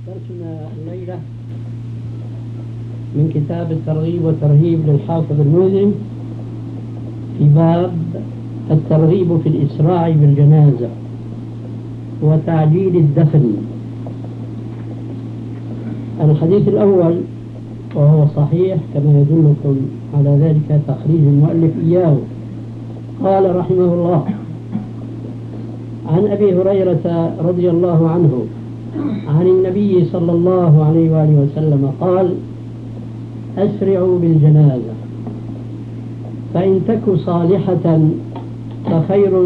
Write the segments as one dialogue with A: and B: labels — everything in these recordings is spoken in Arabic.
A: درسنا الليلة من كتاب الترغيب والترهيب للحافظ المنذري في باب الترغيب في الإسراع بالجنازة وتعجيل الدفن. الحديث الأول وهو صحيح كما يدلكم على ذلك تخريج المؤلف إياه. قال رحمه الله: عن أبي هريرة رضي الله عنه عن النبي صلى الله عليه وآله وسلم قال: أسرعوا بالجنازة فإن تك صالحة فخير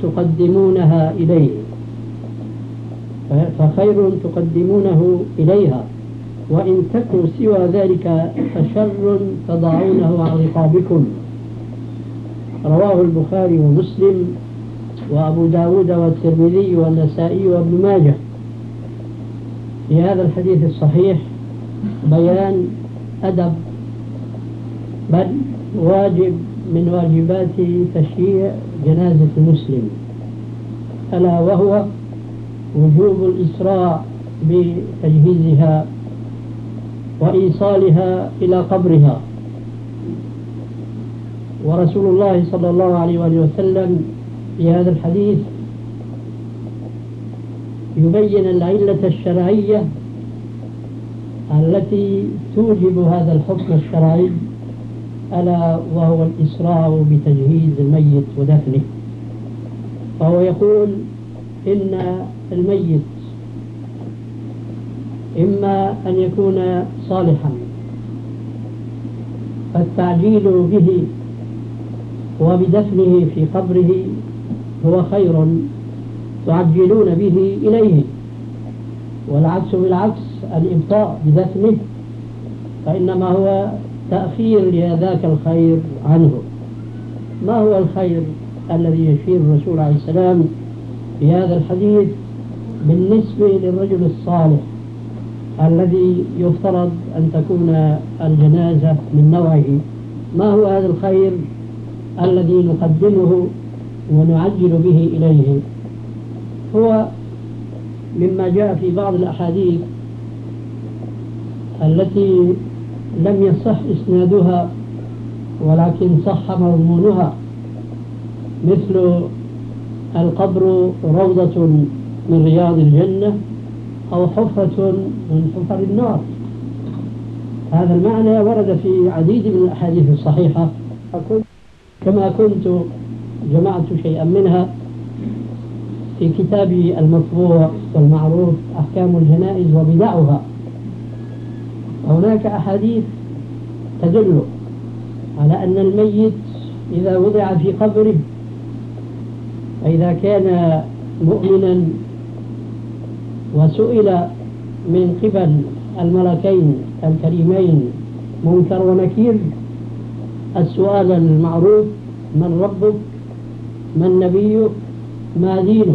A: تقدمونه إليها، وإن تك سوى ذلك فشر تضعونه عن رقابكم. رواه البخاري ومسلم وأبو داود والترمذي والنسائي وابن ماجه. في هذا الحديث الصحيح بيان أدب، بل واجب من واجبات تشييع جنازة المسلم، ألا وهو وجوب الإسراع بتجهيزها وإيصالها إلى قبرها. ورسول الله صلى الله عليه وآله وسلم في هذا الحديث يبين العلة الشرعية التي توجب هذا الحكم الشرعي، ألا وهو الإسراع بتجهيز الميت ودفنه. فهو يقول إن الميت إما أن يكون صالحا فالتعجيل به وبدفنه في قبره هو خير تعجلون به إليه، والعكس بالعكس الإبطاء بدفنه فإنما هو تأخير لذاك الخير عنه. ما هو الخير الذي يشير الرسول عليه السلام في هذا الحديث بالنسبة للرجل الصالح الذي يفترض أن تكون الجنازة من نوعه؟ ما هو هذا الخير الذي نقدمه ونعجل به إليه؟ هو مما جاء في بعض الأحاديث التي لم يصح إسنادها ولكن صح مضمونها، مثل القبر روضة من رياض الجنة أو حفرة من حفر النار. هذا المعنى ورد في عديد من الأحاديث الصحيحة، كما كنت جمعت شيئا منها في كتابي المطبوع والمعروف أحكام الجنائز وبدعها. هناك أحاديث تدل على أن الميت إذا وضع في قبره فإذا كان مؤمنا وسئل من قبل الملكين الكريمين منكر ونكير السؤال المعروف: من ربك؟ من نبيك؟ ما دينك؟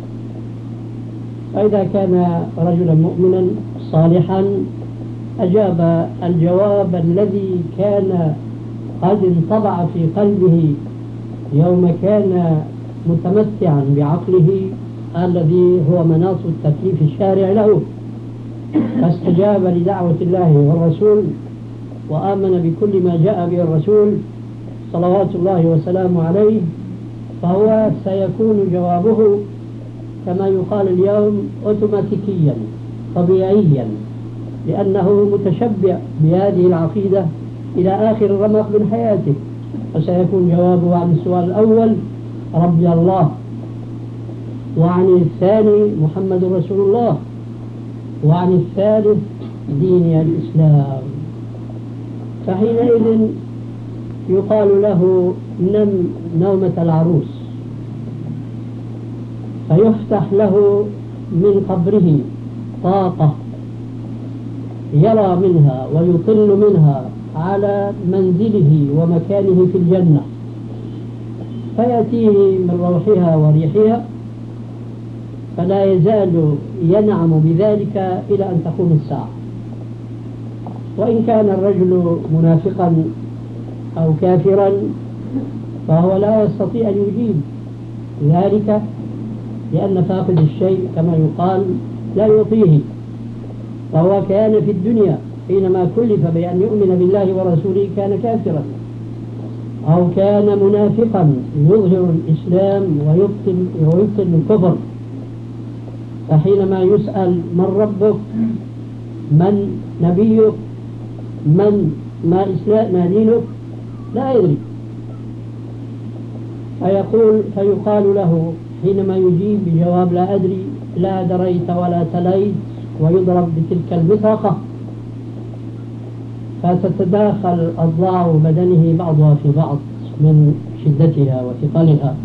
A: فإذا كان رجلا مؤمنا صالحا أجاب الجواب الذي كان قد انطبع في قلبه يوم كان متمتعا بعقله الذي هو مناط التكليف الشارع له، فاستجاب لدعوة الله والرسول وآمن بكل ما جاء به الرسول صلوات الله وسلامه عليه، فهو سيكون جوابه كما يقال اليوم أوتوماتيكيا طبيعيا، لأنه متشبع بهذه العقيدة إلى آخر الرمق من حياته. فسيكون جوابه عن السؤال الأول: ربي الله، وعن الثاني محمد رسول الله، وعن الثالث ديني الإسلام. فحينئذ يقال له: نم نومة العروس، فيفتح له من قبره طاقة يرى منها ويطل منها على منزله ومكانه في الجنة، فيأتيه من روحها وريحها، فلا يزال ينعم بذلك إلى أن تقوم الساعة. وإن كان الرجل منافقا أو كافرا فهو لا يستطيع أن يجيب ذلك، لأن فاقد الشيء كما يقال لا يعطيه. فهو كان في الدنيا حينما كلف بأن يؤمن بالله ورسوله كان كافرا، أو كان منافقا يظهر الإسلام ويبطل الكفر. فحينما يسأل من ربك، من نبيك، ما دينك، لا يدري. فيقال له حينما يجيب بجواب لا أدري: لا دريت ولا تليت، ويضرب بتلك البطاقة، فتتداخل أضلاع بدنه بعضها في بعض من شدتها وثقلها.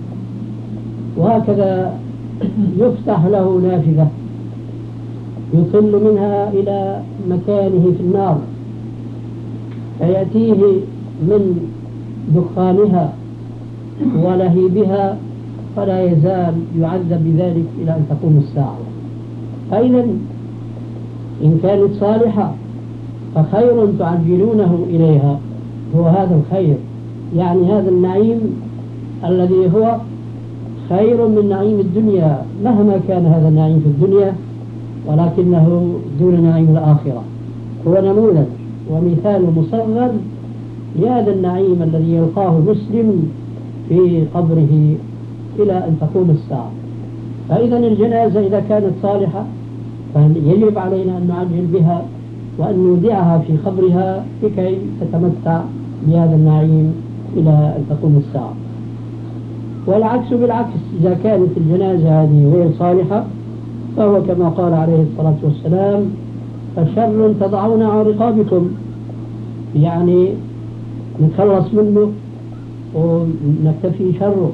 A: وهكذا يفتح له نافذة يطل منها إلى مكانه في النار، فيأتيه من دخانها ولهيبها، فلا يزال يعذب بذلك إلى أن تقوم الساعة. فإذا إن كانت صالحة فخير تعجلونه إليها، هو هذا الخير، يعني هذا النعيم الذي هو خير من نعيم الدنيا، مهما كان هذا النعيم في الدنيا، ولكنه دون نعيم الآخرة. هو نموذج ومثال مصغر لهذا النعيم الذي يلقاه المسلم في قبره إلى أن تقوم الساعة. فإذا الجنازة إذا كانت صالحة فيجب علينا أن نعجل بها وأن نودعها في قبرها لكي تتمتع بهذا النعيم إلى أن تقوم الساعة. والعكس بالعكس، إذا كانت الجنازة هذه غير صالحة فهو كما قال عليه الصلاة والسلام: فشر تضعون عن رقابكم، يعني نتخلص منه ونكتفي شره.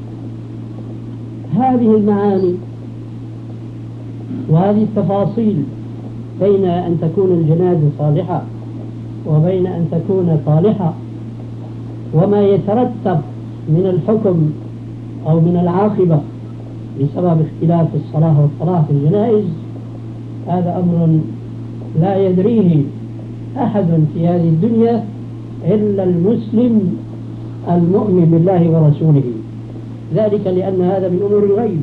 A: هذه المعاني وهذه التفاصيل بين أن تكون الجنازة صالحة وبين أن تكون صالحة، وما يترتب من الحكم أو من العاقبة بسبب اختلاف الصلاة والصلاة في الجنائز، هذا أمر لا يدريه أحد في هذه الدنيا إلا المسلم المؤمن بالله ورسوله. ذلك لأن هذا من أمور الغيب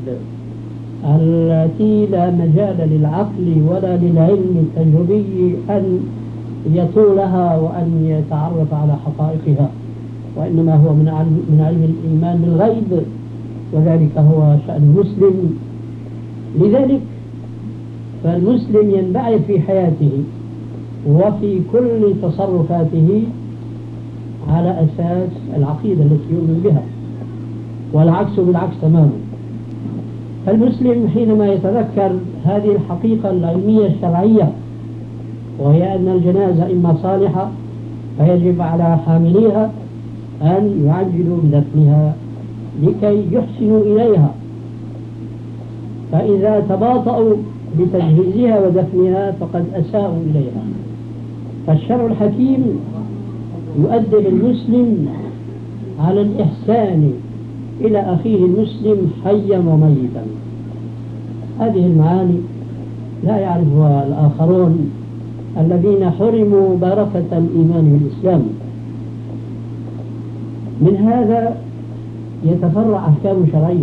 A: التي لا مجال للعقل ولا للعلم التجربي أن يطولها وأن يتعرف على حقائقها، وإنما هو من علم الإيمان بالغيب، وذلك هو شأن المسلم. لذلك فالمسلم ينبعث في حياته وفي كل تصرفاته على أساس العقيدة التي يؤمن بها، والعكس بالعكس تماما. فالمسلم حينما يتذكر هذه الحقيقة العلمية الشرعية، وهي أن الجنازة إما صالحة، فيجب على حامليها أن يعجلوا بدفنها لكي يحسنوا إليها، فإذا تباطؤوا بتجهيزها ودفنها فقد أساءوا إليها. فالشرع الحكيم يؤدب المسلم على الإحسان إلى أخيه المسلم حيا وميتا. هذه المعاني لا يعرفها الآخرون الذين حرموا بركة الإيمان بالإسلام. من هذا يتفرع أحكام شرعية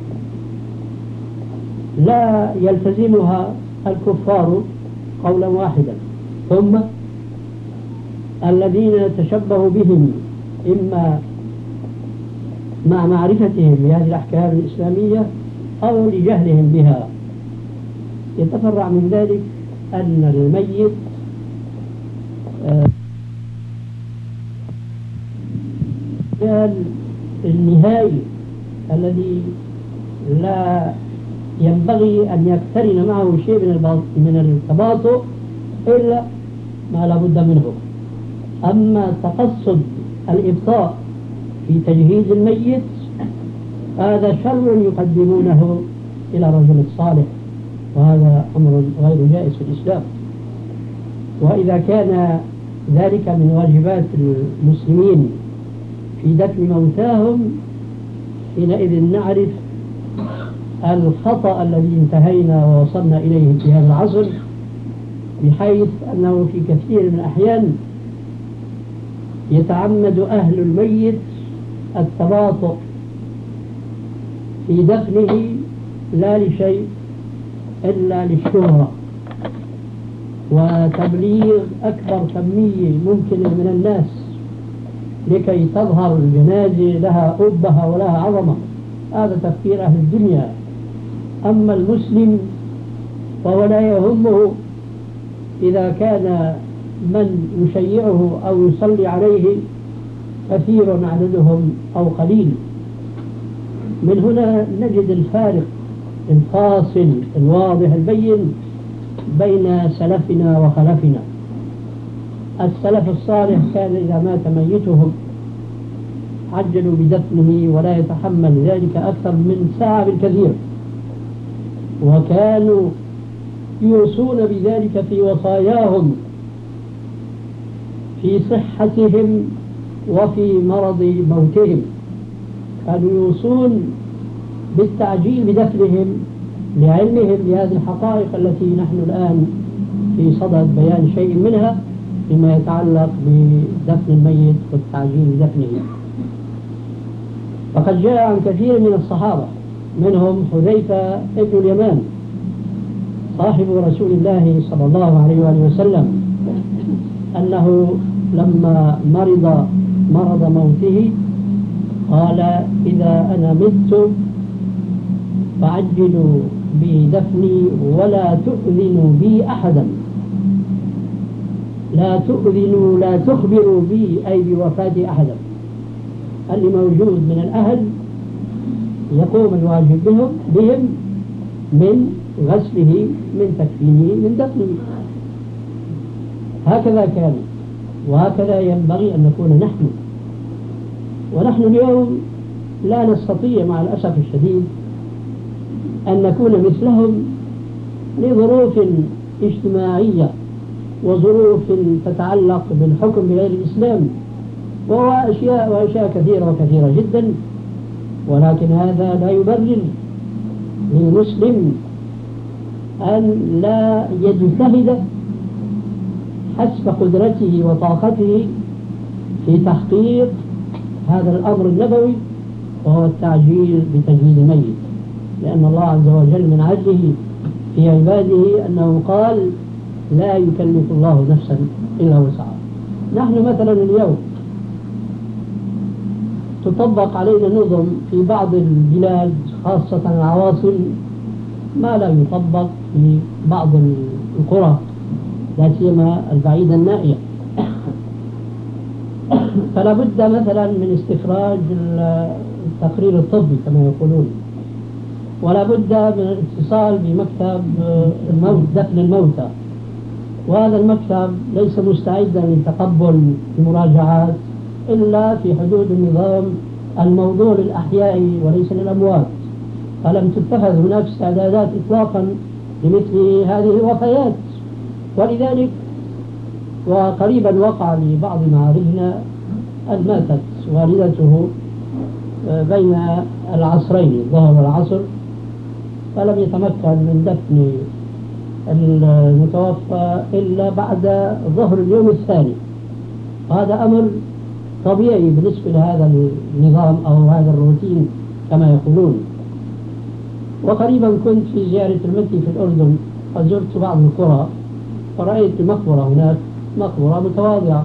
A: لا يلتزمها الكفار قولا واحدا، ثم الذين تشبهوا بهم إما مع معرفتهم بهذه الأحكام الإسلامية أو لجهلهم بها. يتفرع من ذلك أن الميت النهائي الذي لا ينبغي أن يقترن معه شيء من التباطؤ إلا ما لا بد منه. أما تقصد الإبطاء في تجهيز الميت هذا شر يقدمونه إلى رجل الصالح، وهذا أمر غير جائز في الإسلام. وإذا كان ذلك من واجبات المسلمين في دفن موتاهم، حينئذ نعرف الخطأ الذي انتهينا ووصلنا إليه في هذا العصر، بحيث أنه في كثير من الأحيان يتعمد أهل الميت التباطؤ في دفنه لا لشيء إلا للشهرة، وتبليغ أكبر كمية ممكنة من الناس لكي تظهر الجنازة لها أبهة ولها عظمة. هذا تفكير أهل الدنيا. أما المسلم فهو لا يهمه إذا كان من يشيعه أو يصلي عليه كثير عددهم أو قليل. من هنا نجد الفارق الفاصل الواضح البين بين سلفنا وخلفنا. السلف الصالح كان إذا مات ميتهم عجلوا بدفنه ولا يتحمل ذلك أكثر من ساعة بالكثير، وكانوا يوصون بذلك في وصاياهم في صحتهم وفي مرض موتهم. كانوا يوصون بالتعجيل بدفنهم لعلمهم بهذه الحقائق التي نحن الآن في صدد بيان شيء منها فيما يتعلق بدفن الميت والتعجيل بدفنه. فقد جاء عن كثير من الصحابة منهم حذيفة ابن اليمان صاحب رسول الله صلى الله عليه وآله وسلم أنه لما مرض موته قال: إذا أنا مت فعجلوا بدفني ولا تؤذنوا بي أحدا. لا تؤذنوا، لا تخبروا بي أي بوفاة أحدا. اللي موجود من الأهل يقوم الواجب بهم من غسله، من تكفينه، من دفنه. هكذا كان وهكذا ينبغي أن نكون نحن. ونحن اليوم لا نستطيع مع الأسف الشديد أن نكون مثلهم لظروف اجتماعية وظروف تتعلق بالحكم بغير الإسلام وأشياء كثيرة جدا. ولكن هذا لا يبرر للمسلم أن لا يجتهد حسب قدرته وطاقته في تحقيق هذا الأمر النبوي، وهو التعجيل بتجهيز الميت. لأن الله عز وجل من عدله في عباده أنه قال: لا يكلف الله نفسا إلا وسعها. نحن مثلا اليوم تطبق علينا نظم في بعض البلاد خاصة العواصم ما لا يطبق في بعض القرى، لا سيما البعيدة النائية. فلا بد مثلا من استخراج التقرير الطبي كما يقولون، ولا بد من الاتصال بمكتب دفن الموتى، وهذا المكتب ليس مستعدا لتقبل المراجعات إلا في حدود النظام الموضوع للأحياء وليس للأموات. فلم تتخذ هناك استعدادات إطلاقا لمثل هذه الوفيات. ولذلك وقريبا وقع لبعض معارفنا أن ماتت والدته بين العصرين الظهر والعصر، فلم يتمكن من دفن المتوفى إلا بعد ظهر اليوم الثاني. هذا أمر طبيعي بالنسبة لهذا النظام أو هذا الروتين كما يقولون. وقريبا كنت في زيارة المكي في الأردن، فزرت بعض القرى فرأيت مقبرة هناك، مقبرة متواضعة،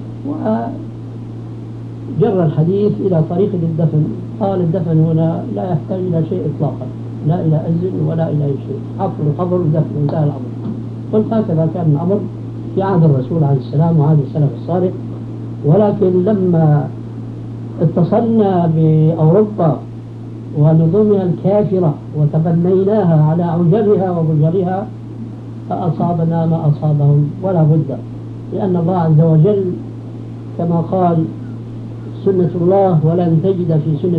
A: وجر الحديث إلى طريقة الدفن. قال: الدفن هنا لا يحتاج إلى شيء إطلاقا، لا إلى أذن ولا إلى أي شيء، حفر القبر ودفن، انتهى الأمر. قلت: هكذا كان الأمر في عهد الرسول عليه السلام وعهد السلف الصالح. ولكن لما اتصلنا بأوروبا ونظمها الكافرة وتبنيناها على عجبها وبجرها فأصابنا ما أصابهم ولا بد، لأن الله عز وجل كما قال: سنة الله ولن تجد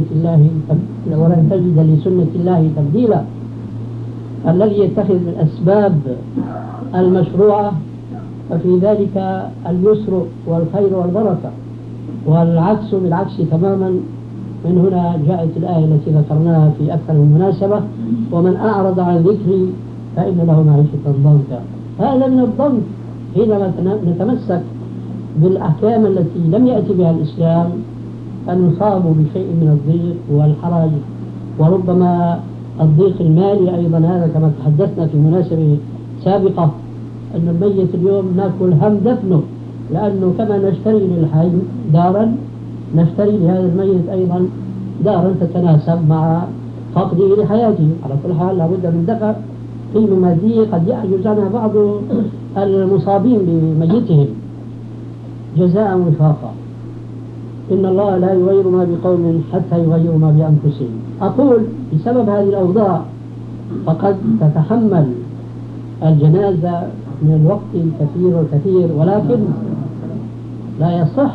A: لسنة الله تبديلا. الذي يتخذ من الأسباب المشروعة ففي ذلك اليسر والخير والبركة، والعكس بالعكس تماما. من هنا جاءت الآية التي ذكرناها في أكثر من مناسبة: ومن أعرض عن ذكري فإن له معيشة ضنكا. هذا من الضنك حينما نتمسك بالأحكام التي لم يأتي بها الإسلام، أن نصاب بشيء من الضيق والحرج، وربما الضيق المالي أيضا. هذا كما تحدثنا في مناسبة سابقة أن الميت اليوم ناكل هم دفنه، لأنه كما نشتري للحي دارا نشتري لهذا الميت أيضا دارا تتناسب مع فقده لحياته. على كل حال لابد من دفع قيمة مادية قد يعجز عنها بعض المصابين بميتهم جزاء وفاقا. إن الله لا يغير ما بقوم حتى يغيروا ما بأنفسهم. أقول بسبب هذه الأوضاع فقد تتحمل الجنازة من الوقت الكثير والكثير، ولكن لا يصح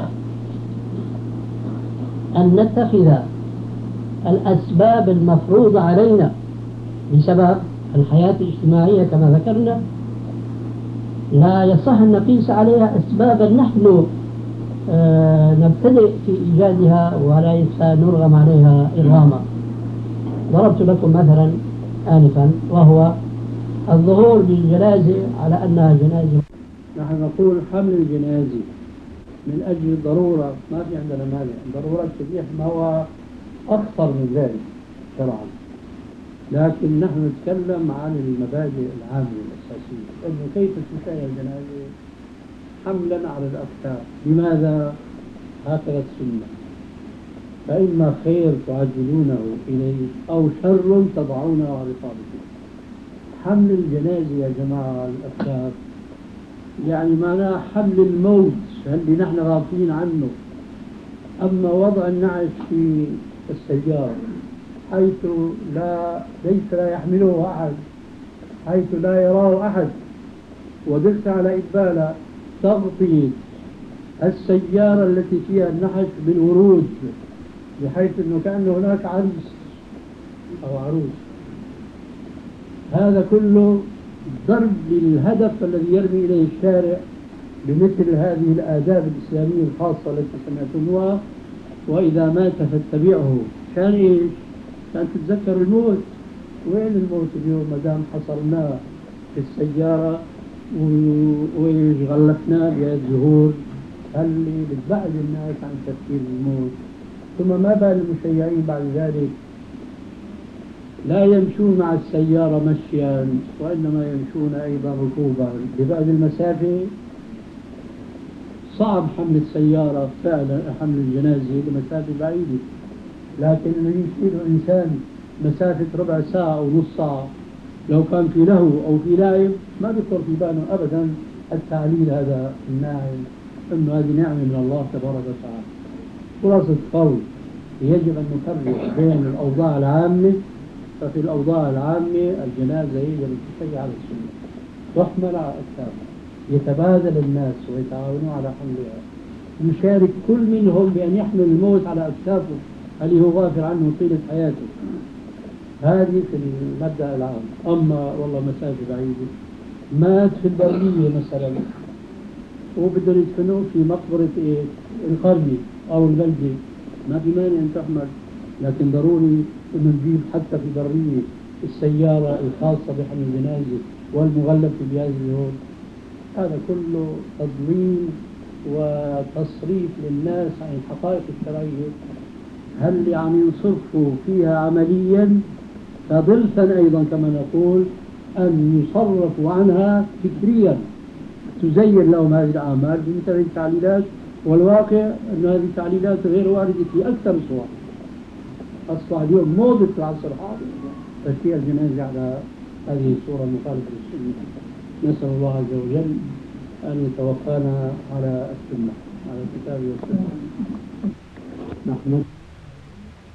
A: أن نتخذ الأسباب المفروضة علينا بسبب الحياة الاجتماعية كما ذكرنا، لا يصح أن نقيس عليها أسبابا نحن نبتدئ في إيجادها وليس نرغم عليها إرغاما. ضربت لكم مثلا آنفا وهو الظهور بالجنازة على أنها جنازة. نحن نقول حمل الجنازة من أجل الضرورة، ما في عندنا مانع، ضرورة تبيح ما هو أخطر من ذلك شرعا، لكن نحن نتكلم عن المبادئ العامة الأساسية، أنه كيف تشيع الجنازة حملا على الأكتاف. لماذا؟ هكذا السنة، فإما خير تعجلونه إليه أو شر تضعونه على رقابته. حمل الجنازة يا جماعة على الأكتاف يعني معناه حمل الموت اللي نحن غافلين عنه. أما وضع النعش في السيارة حيث ليس لا يحمله أحد، حيث لا يراه أحد، ودلت على إقبالة تغطي السيارة التي فيها النحش بالورود بحيث أنه كأن هناك عريس أو عروس، هذا كله ضرب للهدف الذي يرمي إليه الشارع بمثل هذه الآداب الإسلامية الخاصة التي سمعتموها. وإذا مات فاتبعه، كان إيش؟ كان تتذكر الموت. وين الموت اليوم ما دام حصرناه في السيارة وغلفناه بهذه الزهور اللي بتبعد الناس عن تفكير الموت. ثم ما بال المشيعين بعد ذلك لا يمشون مع السيارة مشيا وإنما يمشون أيضا ركوبا ببعد المسافة. صعب حمل السيارة فعلا، حمل الجنازة لمسافة بعيدة، لكن إنه يشيل إنسان مسافة ربع ساعة أو نص ساعة لو كان في لهو أو في لاعب ما بيخطر في باله أبدا التعليل هذا الناعم إنه هذه نعمة من الله تبارك وتعالى. خلاصة القول يجب أن نفرق بين الأوضاع العامة. ففي الأوضاع العامة الجنازة يجب أن تشيع على السنة تحمل على أكتاف، يتبادل الناس ويتعاونوا على حملها، يشارك كل منهم بأن يحمل الموت على أكتافه اللي هو غافل عنه طيلة حياته. هذه في المبدأ العام. أما والله مسافة بعيدة، مات في البرية مثلا وبدهم يدفنوه في مقبرة القرية أو البلدة، ما في مانع أن تحمل، لكن ضروري أن نجيب حتى في برية السيارة الخاصة بحمل الجنازة والمغلفة بهذه الزهور. هذا كله تضليل وتصريف للناس عن الحقائق الشرعية. هل اللي عم ينصرفوا فيها عمليا فضلفا أيضا كما نقول أن يصرفوا عنها فكريا تزين لهم هذه الأعمال بمثل هذه التعليلات، والواقع أن هذه التعليلات غير واردة في أكثر صور. أصبح اليوم موضة في العصر الحاضر تشييع الجنازة على هذه الصورة المخالفة للسنة. نسأل الله عز وجل أن يتوفانا على السنة، على الكتاب والسنة. نحن